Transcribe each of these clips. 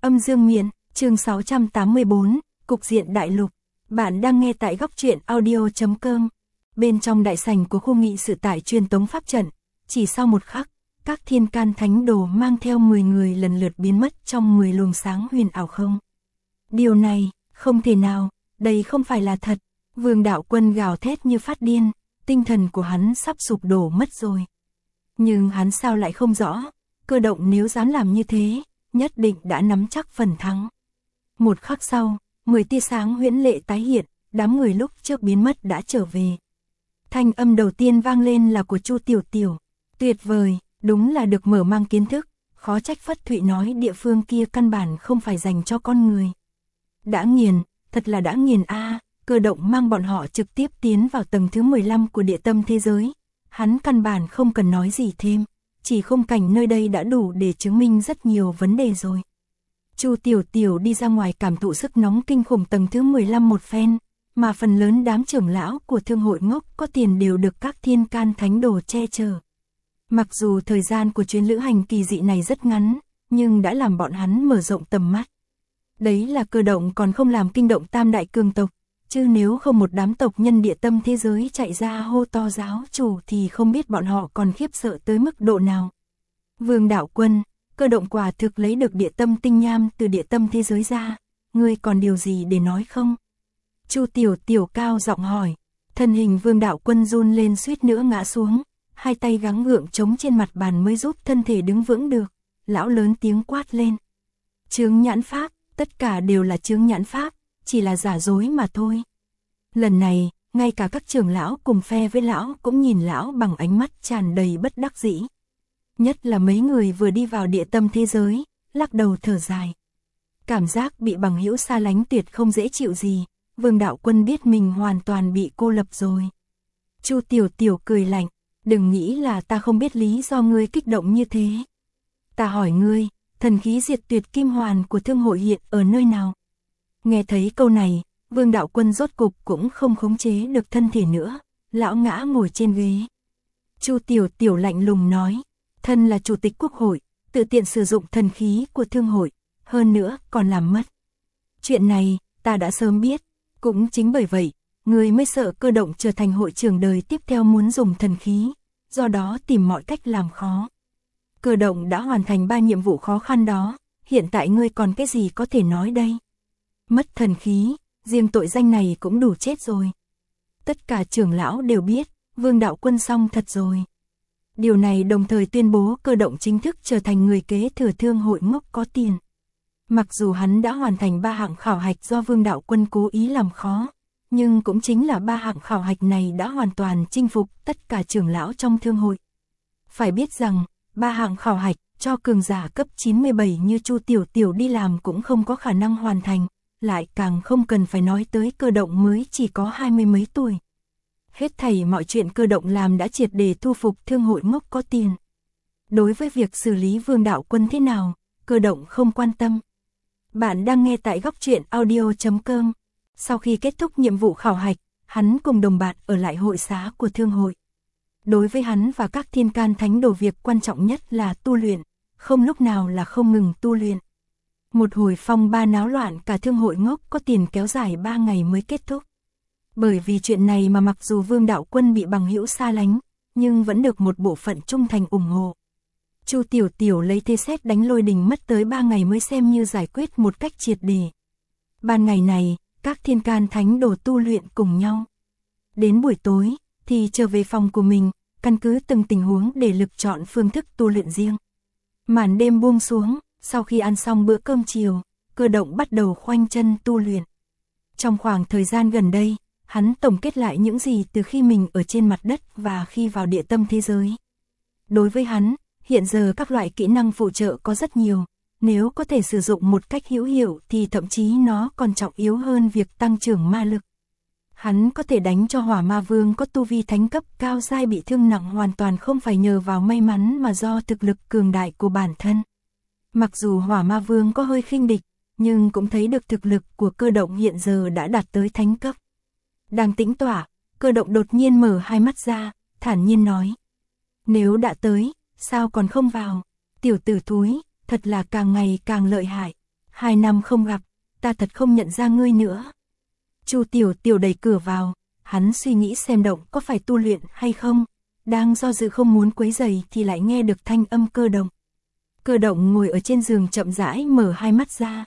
Âm dương miện, chương 684, cục diện đại lục. Bạn đang nghe tại góc truyện audio.com. Bên trong đại sảnh của khu nghị sự tại truyền tống pháp trận, chỉ sau một khắc, các thiên can thánh đồ mang theo 10 người lần lượt biến mất trong 10 luồng sáng huyền ảo không. Điều này, không thể nào, đây không phải là thật. Vương Đạo Quân gào thét như phát điên, tinh thần của hắn sắp sụp đổ mất rồi. Nhưng hắn sao lại không rõ, Cơ Động nếu dám làm như thế, nhất định đã nắm chắc phần thắng. Một khắc sau, 10 tia sáng huyễn lệ tái hiện, đám người lúc trước biến mất đã trở về. Thanh âm đầu tiên vang lên là của Chu Tiểu Tiểu. Tuyệt vời, đúng là được mở mang kiến thức, khó trách Phất Thụy nói địa phương kia căn bản không phải dành cho con người. Đã nghiền, thật là đã nghiền a. Cơ Động mang bọn họ trực tiếp tiến vào tầng thứ 15 của địa tâm thế giới. Hắn căn bản không cần nói gì thêm, chỉ khung cảnh nơi đây đã đủ để chứng minh rất nhiều vấn đề rồi. Chu Tiểu Tiểu đi ra ngoài cảm thụ sức nóng kinh khủng tầng thứ 15 một phen, mà phần lớn đám trưởng lão của thương hội ngốc có tiền đều được các thiên can thánh đồ che chở. Mặc dù thời gian của chuyến lữ hành kỳ dị này rất ngắn, nhưng đã làm bọn hắn mở rộng tầm mắt. Đấy là Cơ Động còn không làm kinh động tam đại cường tộc, chứ nếu không một đám tộc nhân địa tâm thế giới chạy ra hô to giáo chủ thì không biết bọn họ còn khiếp sợ tới mức độ nào. Vương Đạo Quân, Cơ Động quả thực lấy được địa tâm tinh nham từ địa tâm thế giới ra, ngươi còn điều gì để nói không? Chu Tiểu Tiểu cao giọng hỏi. Thân hình Vương Đạo Quân run lên suýt nữa ngã xuống, hai tay gắng gượng chống trên mặt bàn mới giúp thân thể đứng vững được. Lão lớn tiếng quát lên. Chướng nhãn pháp, tất cả đều là chướng nhãn pháp, chỉ là giả dối mà thôi. Lần này, ngay cả các trưởng lão cùng phe với lão cũng nhìn lão bằng ánh mắt tràn đầy bất đắc dĩ. Nhất là mấy người vừa đi vào địa tâm thế giới, lắc đầu thở dài. Cảm giác bị bằng hữu xa lánh tuyệt không dễ chịu gì, Vương Đạo Quân biết mình hoàn toàn bị cô lập rồi. Chu Tiểu Tiểu cười lạnh, đừng nghĩ là ta không biết lý do ngươi kích động như thế. Ta hỏi ngươi, thần khí diệt tuyệt kim hoàn của thương hội hiện ở nơi nào? Nghe thấy câu này, Vương Đạo Quân rốt cục cũng không khống chế được thân thể nữa, lão ngã ngồi trên ghế. Chu Tiểu Tiểu lạnh lùng nói, thân là chủ tịch quốc hội, tự tiện sử dụng thần khí của thương hội, hơn nữa còn làm mất. Chuyện này, ta đã sớm biết, cũng chính bởi vậy, người mới sợ Cơ Động trở thành hội trưởng đời tiếp theo muốn dùng thần khí, do đó tìm mọi cách làm khó. Cơ Động đã hoàn thành 3 nhiệm vụ khó khăn đó, hiện tại ngươi còn cái gì có thể nói đây? Mất thần khí, riêng tội danh này cũng đủ chết rồi. Tất cả trưởng lão đều biết, Vương Đạo Quân xong thật rồi. Điều này đồng thời tuyên bố Cơ Động chính thức trở thành người kế thừa thương hội ngốc có tiền. Mặc dù hắn đã hoàn thành 3 hạng khảo hạch do Vương Đạo Quân cố ý làm khó, nhưng cũng chính là 3 hạng khảo hạch này đã hoàn toàn chinh phục tất cả trưởng lão trong thương hội. Phải biết rằng, 3 hạng khảo hạch cho cường giả cấp 97 như Chu Tiểu Tiểu đi làm cũng không có khả năng hoàn thành, lại càng không cần phải nói tới Cơ Động mới chỉ có 20 mấy tuổi. Hết thảy mọi chuyện Cơ Động làm đã triệt để thu phục thương hội ngốc có tiền. Đối với việc xử lý Vương Đạo Quân thế nào, Cơ Động không quan tâm. Bạn đang nghe tại góc truyện audio.com. Sau khi kết thúc nhiệm vụ khảo hạch, hắn cùng đồng bạn ở lại hội xá của thương hội. Đối với hắn và các thiên can thánh đồ việc quan trọng nhất là tu luyện, không lúc nào là không ngừng tu luyện. Một hồi phong ba náo loạn cả thương hội ngốc có tiền kéo dài 3 ngày mới kết thúc. Bởi vì chuyện này mà mặc dù Vương Đạo Quân bị bằng hữu xa lánh, nhưng vẫn được một bộ phận trung thành ủng hộ. Chu Tiểu Tiểu lấy thế sét đánh lôi đình mất tới 3 ngày mới xem như giải quyết một cách triệt để. Ban ngày này, các thiên can thánh đồ tu luyện cùng nhau. Đến buổi tối, thì trở về phòng của mình, căn cứ từng tình huống để lựa chọn phương thức tu luyện riêng. Màn đêm buông xuống, sau khi ăn xong bữa cơm chiều, Cơ Động bắt đầu khoanh chân tu luyện. Trong khoảng thời gian gần đây, hắn tổng kết lại những gì từ khi mình ở trên mặt đất và khi vào địa tâm thế giới. Đối với hắn, hiện giờ các loại kỹ năng phụ trợ có rất nhiều, nếu có thể sử dụng một cách hữu hiệu thì thậm chí nó còn trọng yếu hơn việc tăng trưởng ma lực. Hắn có thể đánh cho Hỏa Ma Vương có tu vi thánh cấp cao giai bị thương nặng hoàn toàn không phải nhờ vào may mắn mà do thực lực cường đại của bản thân. Mặc dù Hỏa Ma Vương có hơi khinh địch, nhưng cũng thấy được thực lực của Cơ Động hiện giờ đã đạt tới thánh cấp. Đang tĩnh tọa, Cơ Động đột nhiên mở hai mắt ra, thản nhiên nói. Nếu đã tới, sao còn không vào? Tiểu tử thúi, thật là càng ngày càng lợi hại. 2 năm không gặp, ta thật không nhận ra ngươi nữa. Chu Tiểu Tiểu đẩy cửa vào, hắn suy nghĩ xem Động có phải tu luyện hay không, đang do dự không muốn quấy rầy thì lại nghe được thanh âm Cơ Động. Cơ Động ngồi ở trên giường chậm rãi mở hai mắt ra.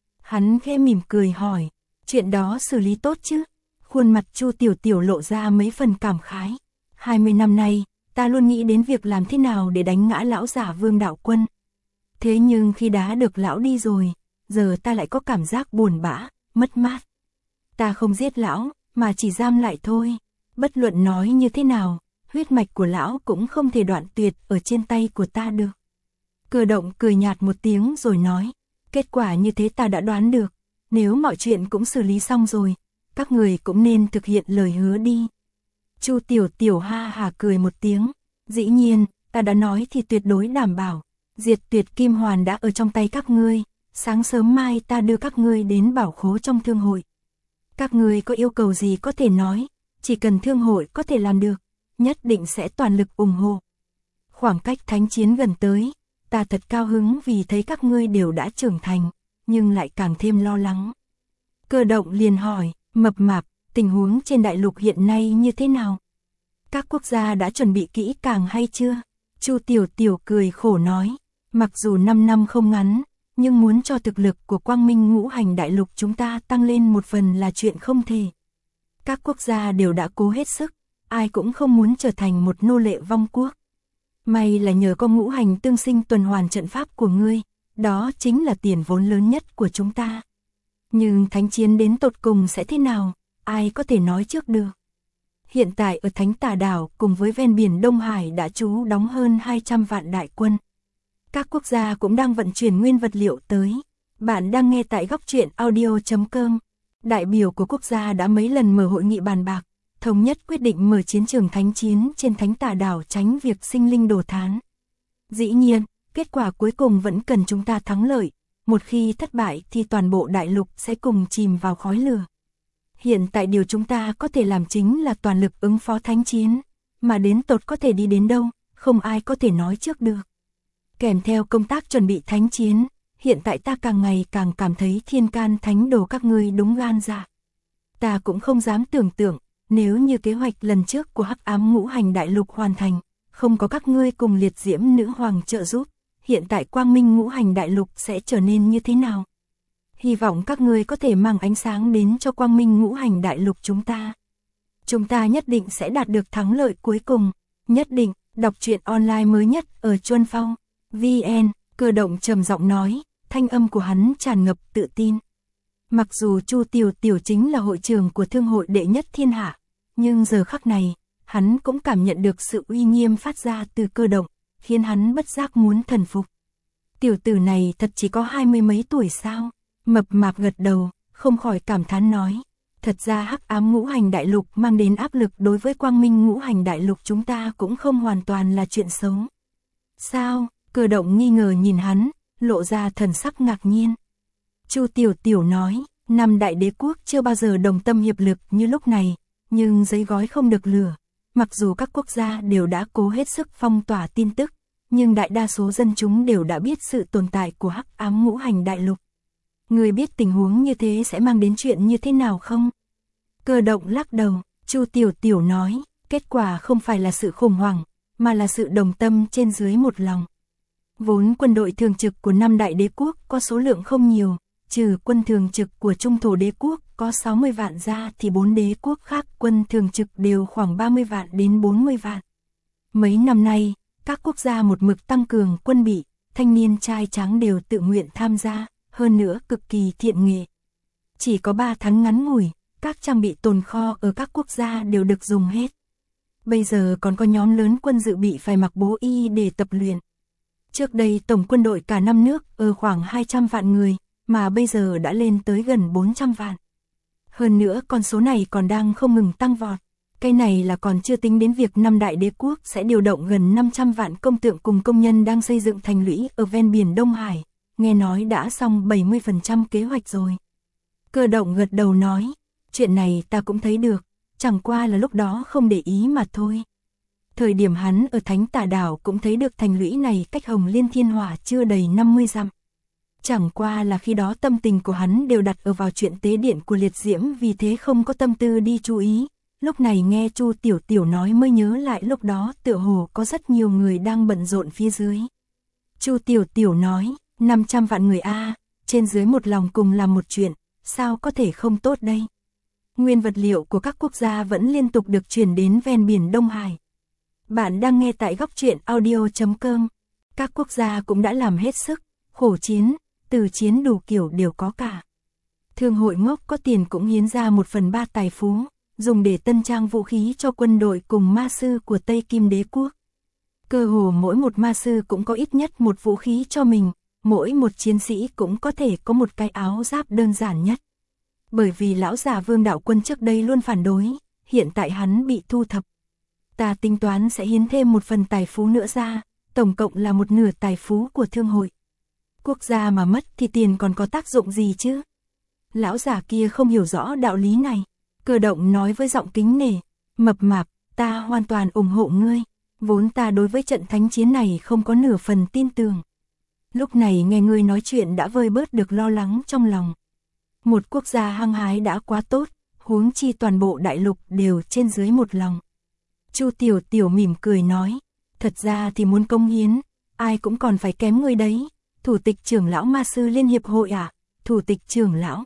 Hắn khẽ mỉm cười hỏi, chuyện đó xử lý tốt chứ? Khuôn mặt Chu Tiểu Tiểu lộ ra mấy phần cảm khái. 20 năm nay, ta luôn nghĩ đến việc làm thế nào để đánh ngã lão giả Vương Đạo Quân. Thế nhưng khi đá được lão đi rồi, giờ ta lại có cảm giác buồn bã, mất mát. Ta không giết lão, mà chỉ giam lại thôi. Bất luận nói như thế nào, huyết mạch của lão cũng không thể đoạn tuyệt ở trên tay của ta được. Cơ Động cười nhạt một tiếng rồi nói, kết quả như thế ta đã đoán được, nếu mọi chuyện cũng xử lý xong rồi, các người cũng nên thực hiện lời hứa đi. Chu Tiểu Tiểu ha hả cười một tiếng, dĩ nhiên, ta đã nói thì tuyệt đối đảm bảo, diệt tuyệt kim hoàn đã ở trong tay các ngươi, sáng sớm mai ta đưa các ngươi đến bảo khố trong thương hội. Các ngươi có yêu cầu gì có thể nói, chỉ cần thương hội có thể làm được, nhất định sẽ toàn lực ủng hộ. Khoảng cách thánh chiến gần tới, ta thật cao hứng vì thấy các ngươi đều đã trưởng thành, nhưng lại càng thêm lo lắng. Cơ Động liền hỏi, Mập Mạp, tình huống trên đại lục hiện nay như thế nào? Các quốc gia đã chuẩn bị kỹ càng hay chưa? Chu Tiểu Tiểu cười khổ nói, mặc dù 5 năm không ngắn, nhưng muốn cho thực lực của Quang Minh Ngũ Hành đại lục chúng ta tăng lên một phần là chuyện không thể. Các quốc gia đều đã cố hết sức, ai cũng không muốn trở thành một nô lệ vong quốc. May là nhờ có ngũ hành tương sinh tuần hoàn trận pháp của ngươi, đó chính là tiền vốn lớn nhất của chúng ta. Nhưng thánh chiến đến tột cùng sẽ thế nào, ai có thể nói trước được. Hiện tại ở Thánh Tà Đảo cùng với ven biển Đông Hải đã trú đóng hơn 200 vạn đại quân. Các quốc gia cũng đang vận chuyển nguyên vật liệu tới. Bạn đang nghe tại góc truyện audio.com. Đại biểu của quốc gia đã mấy lần mở hội nghị bàn bạc, thống nhất quyết định mở chiến trường thánh chiến trên Thánh Tà Đảo tránh việc sinh linh đồ thán. Dĩ nhiên, kết quả cuối cùng vẫn cần chúng ta thắng lợi, một khi thất bại thì toàn bộ đại lục sẽ cùng chìm vào khói lửa. Hiện tại điều chúng ta có thể làm chính là toàn lực ứng phó thánh chiến, mà đến tột có thể đi đến đâu, không ai có thể nói trước được. Kèm theo công tác chuẩn bị thánh chiến, hiện tại ta càng ngày càng cảm thấy thiên can thánh đồ các ngươi đúng gan dạ. Ta cũng không dám tưởng tượng, nếu như kế hoạch lần trước của Hắc Ám Ngũ Hành đại lục hoàn thành, không có các ngươi cùng Liệt Diễm Nữ Hoàng trợ giúp, hiện tại Quang Minh Ngũ Hành đại lục sẽ trở nên như thế nào? Hy vọng các ngươi có thể mang ánh sáng đến cho Quang Minh Ngũ Hành đại lục chúng ta. Chúng ta nhất định sẽ đạt được thắng lợi cuối cùng, nhất định. Đọc truyện online mới nhất ở Chuân Phong VN. Cơ Động trầm giọng nói, thanh âm của hắn tràn ngập tự tin. Mặc dù Chu Tiểu Tiểu chính là hội trưởng của thương hội đệ nhất thiên hạ, nhưng giờ khắc này, hắn cũng cảm nhận được sự uy nghiêm phát ra từ Cơ Động, khiến hắn bất giác muốn thần phục. Tiểu tử này thật chỉ có 20 mấy tuổi sao? Mập Mạp gật đầu, không khỏi cảm thán nói. Thật ra Hắc Ám Ngũ Hành đại lục mang đến áp lực đối với Quang Minh Ngũ Hành đại lục chúng ta cũng không hoàn toàn là chuyện xấu. Sao? Cơ Động nghi ngờ nhìn hắn, lộ ra thần sắc ngạc nhiên. Chu Tiểu Tiểu nói, 5 đại đế quốc chưa bao giờ đồng tâm hiệp lực như lúc này, nhưng giấy gói không được lửa. Mặc dù các quốc gia đều đã cố hết sức phong tỏa tin tức, nhưng đại đa số dân chúng đều đã biết sự tồn tại của Hắc Ám Ngũ Hành đại lục. Người biết tình huống như thế sẽ mang đến chuyện như thế nào không? Cơ Động lắc đầu, Chu Tiểu Tiểu nói, kết quả không phải là sự khủng hoảng, mà là sự đồng tâm trên dưới một lòng. Vốn quân đội thường trực của 5 đại đế quốc có số lượng không nhiều, trừ quân thường trực của Trung Thổ đế quốc có 60 vạn ra thì 4 đế quốc khác quân thường trực đều khoảng 30 vạn đến 40 vạn. Mấy năm nay, các quốc gia một mực tăng cường quân bị, thanh niên trai tráng đều tự nguyện tham gia, hơn nữa cực kỳ thiện nghệ. Chỉ có 3 tháng ngắn ngủi, các trang bị tồn kho ở các quốc gia đều được dùng hết. Bây giờ còn có nhóm lớn quân dự bị phải mặc bố y để tập luyện. Trước đây tổng quân đội cả năm nước ở khoảng 200 vạn người, mà bây giờ đã lên tới gần 400 vạn. Hơn nữa con số này còn đang không ngừng tăng vọt. Cái này là còn chưa tính đến việc 5 đại đế quốc sẽ điều động gần 500 vạn công tượng cùng công nhân đang xây dựng thành lũy ở ven biển Đông Hải. Nghe nói đã xong 70% kế hoạch rồi. Cơ Động gật đầu nói, chuyện này ta cũng thấy được, chẳng qua là lúc đó không để ý mà thôi. Thời điểm hắn ở Thánh Tà Đảo cũng thấy được thành lũy này cách Hồng Liên Thiên Hỏa chưa đầy 50 dặm. Chẳng qua là khi đó tâm tình của hắn đều đặt ở vào chuyện tế điện của liệt diễm, vì thế không có tâm tư đi chú ý. Lúc này nghe Chu Tiểu Tiểu nói mới nhớ lại lúc đó tựa hồ có rất nhiều người đang bận rộn phía dưới. Chu Tiểu Tiểu nói, 500 vạn người a, trên dưới một lòng cùng làm một chuyện, sao có thể không tốt đây? Nguyên vật liệu của các quốc gia vẫn liên tục được chuyển đến ven biển Đông Hải. Bạn đang nghe tại góc truyện audio.com. Các quốc gia cũng đã làm hết sức, khổ chiến, từ chiến đủ kiểu đều có cả. Thương hội ngốc có tiền cũng hiến ra 1/3 tài phú, dùng để tân trang vũ khí cho quân đội cùng ma sư của Tây Kim Đế quốc. Cơ hồ mỗi một ma sư cũng có ít nhất một vũ khí cho mình, mỗi một chiến sĩ cũng có thể có một cái áo giáp đơn giản nhất. Bởi vì lão già Vương Đạo Quân trước đây luôn phản đối, hiện tại hắn bị thu thập. Ta tính toán sẽ hiến thêm một phần tài phú nữa ra, tổng cộng là 1/2 tài phú của thương hội. Quốc gia mà mất thì tiền còn có tác dụng gì chứ? Lão già kia không hiểu rõ đạo lý này. Cơ động nói với giọng kính nể, mập mạp, ta hoàn toàn ủng hộ ngươi. Vốn ta đối với trận thánh chiến này không có nửa phần tin tưởng. Lúc này nghe ngươi nói chuyện đã vơi bớt được lo lắng trong lòng. Một quốc gia hăng hái đã quá tốt, huống chi toàn bộ đại lục đều trên dưới một lòng. Chu Tiểu Tiểu mỉm cười nói, thật ra thì muốn công hiến, ai cũng còn phải kém ngươi đấy. Thủ tịch trưởng lão ma sư liên hiệp hội à? Thủ tịch trưởng lão?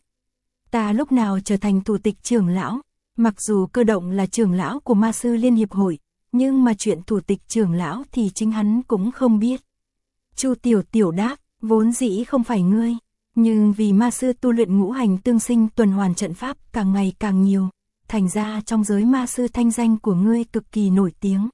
Ta lúc nào trở thành thủ tịch trưởng lão? Mặc dù Cơ động là trưởng lão của ma sư liên hiệp hội, nhưng mà chuyện thủ tịch trưởng lão thì chính hắn cũng không biết. Chu Tiểu Tiểu đáp, vốn dĩ không phải ngươi, nhưng vì ma sư tu luyện ngũ hành tương sinh tuần hoàn trận pháp càng ngày càng nhiều, thành ra trong giới ma sư thanh danh của ngươi cực kỳ nổi tiếng.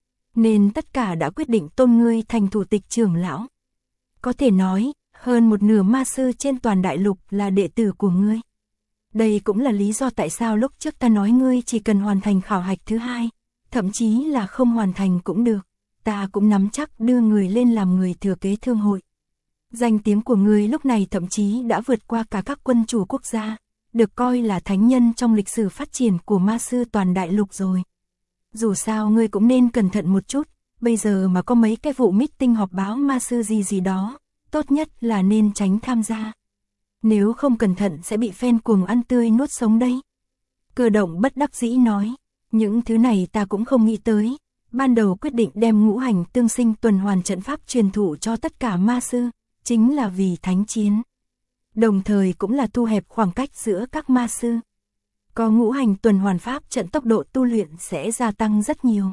Nên tất cả đã quyết định tôn ngươi thành thủ tịch trưởng lão. Có thể nói, hơn 1/2 ma sư trên toàn đại lục là đệ tử của ngươi. Đây cũng là lý do tại sao lúc trước ta nói ngươi chỉ cần hoàn thành khảo hạch thứ 2, thậm chí là không hoàn thành cũng được, ta cũng nắm chắc đưa người lên làm người thừa kế thương hội. Danh tiếng của ngươi lúc này thậm chí đã vượt qua cả các quân chủ quốc gia, được coi là thánh nhân trong lịch sử phát triển của ma sư toàn đại lục rồi. Dù sao ngươi cũng nên cẩn thận một chút, bây giờ mà có mấy cái vụ meeting họp báo ma sư gì đó, tốt nhất là nên tránh tham gia. Nếu không cẩn thận sẽ bị phen cuồng ăn tươi nuốt sống đấy. Cơ động bất đắc dĩ nói, những thứ này ta cũng không nghĩ tới. Ban đầu quyết định đem ngũ hành tương sinh tuần hoàn trận pháp truyền thụ cho tất cả ma sư, chính là vì thánh chiến. Đồng thời cũng là thu hẹp khoảng cách giữa các ma sư. Có ngũ hành tuần hoàn pháp trận tốc độ tu luyện sẽ gia tăng rất nhiều.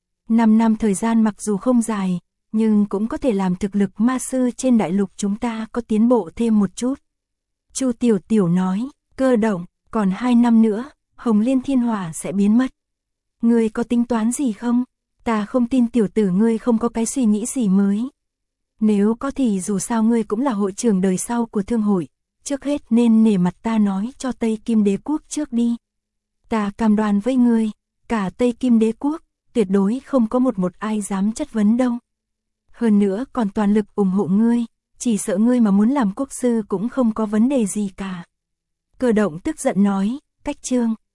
5 năm thời gian mặc dù không dài, nhưng cũng có thể làm thực lực ma sư trên đại lục chúng ta có tiến bộ thêm một chút. Chu Tiểu Tiểu nói, Cơ động, còn 2 năm nữa, Hồng Liên Thiên Hỏa sẽ biến mất. Ngươi có tính toán gì không? Ta không tin tiểu tử ngươi không có cái suy nghĩ gì mới. Nếu có thì dù sao ngươi cũng là hội trưởng đời sau của thương hội, trước hết nên nể mặt ta nói cho Tây Kim Đế quốc trước đi. Ta cam đoan với ngươi, cả Tây Kim Đế quốc, tuyệt đối không có một ai dám chất vấn đâu. Hơn nữa còn toàn lực ủng hộ ngươi, chỉ sợ ngươi mà muốn làm quốc sư cũng không có vấn đề gì cả. Cơ động tức giận nói, cách chương.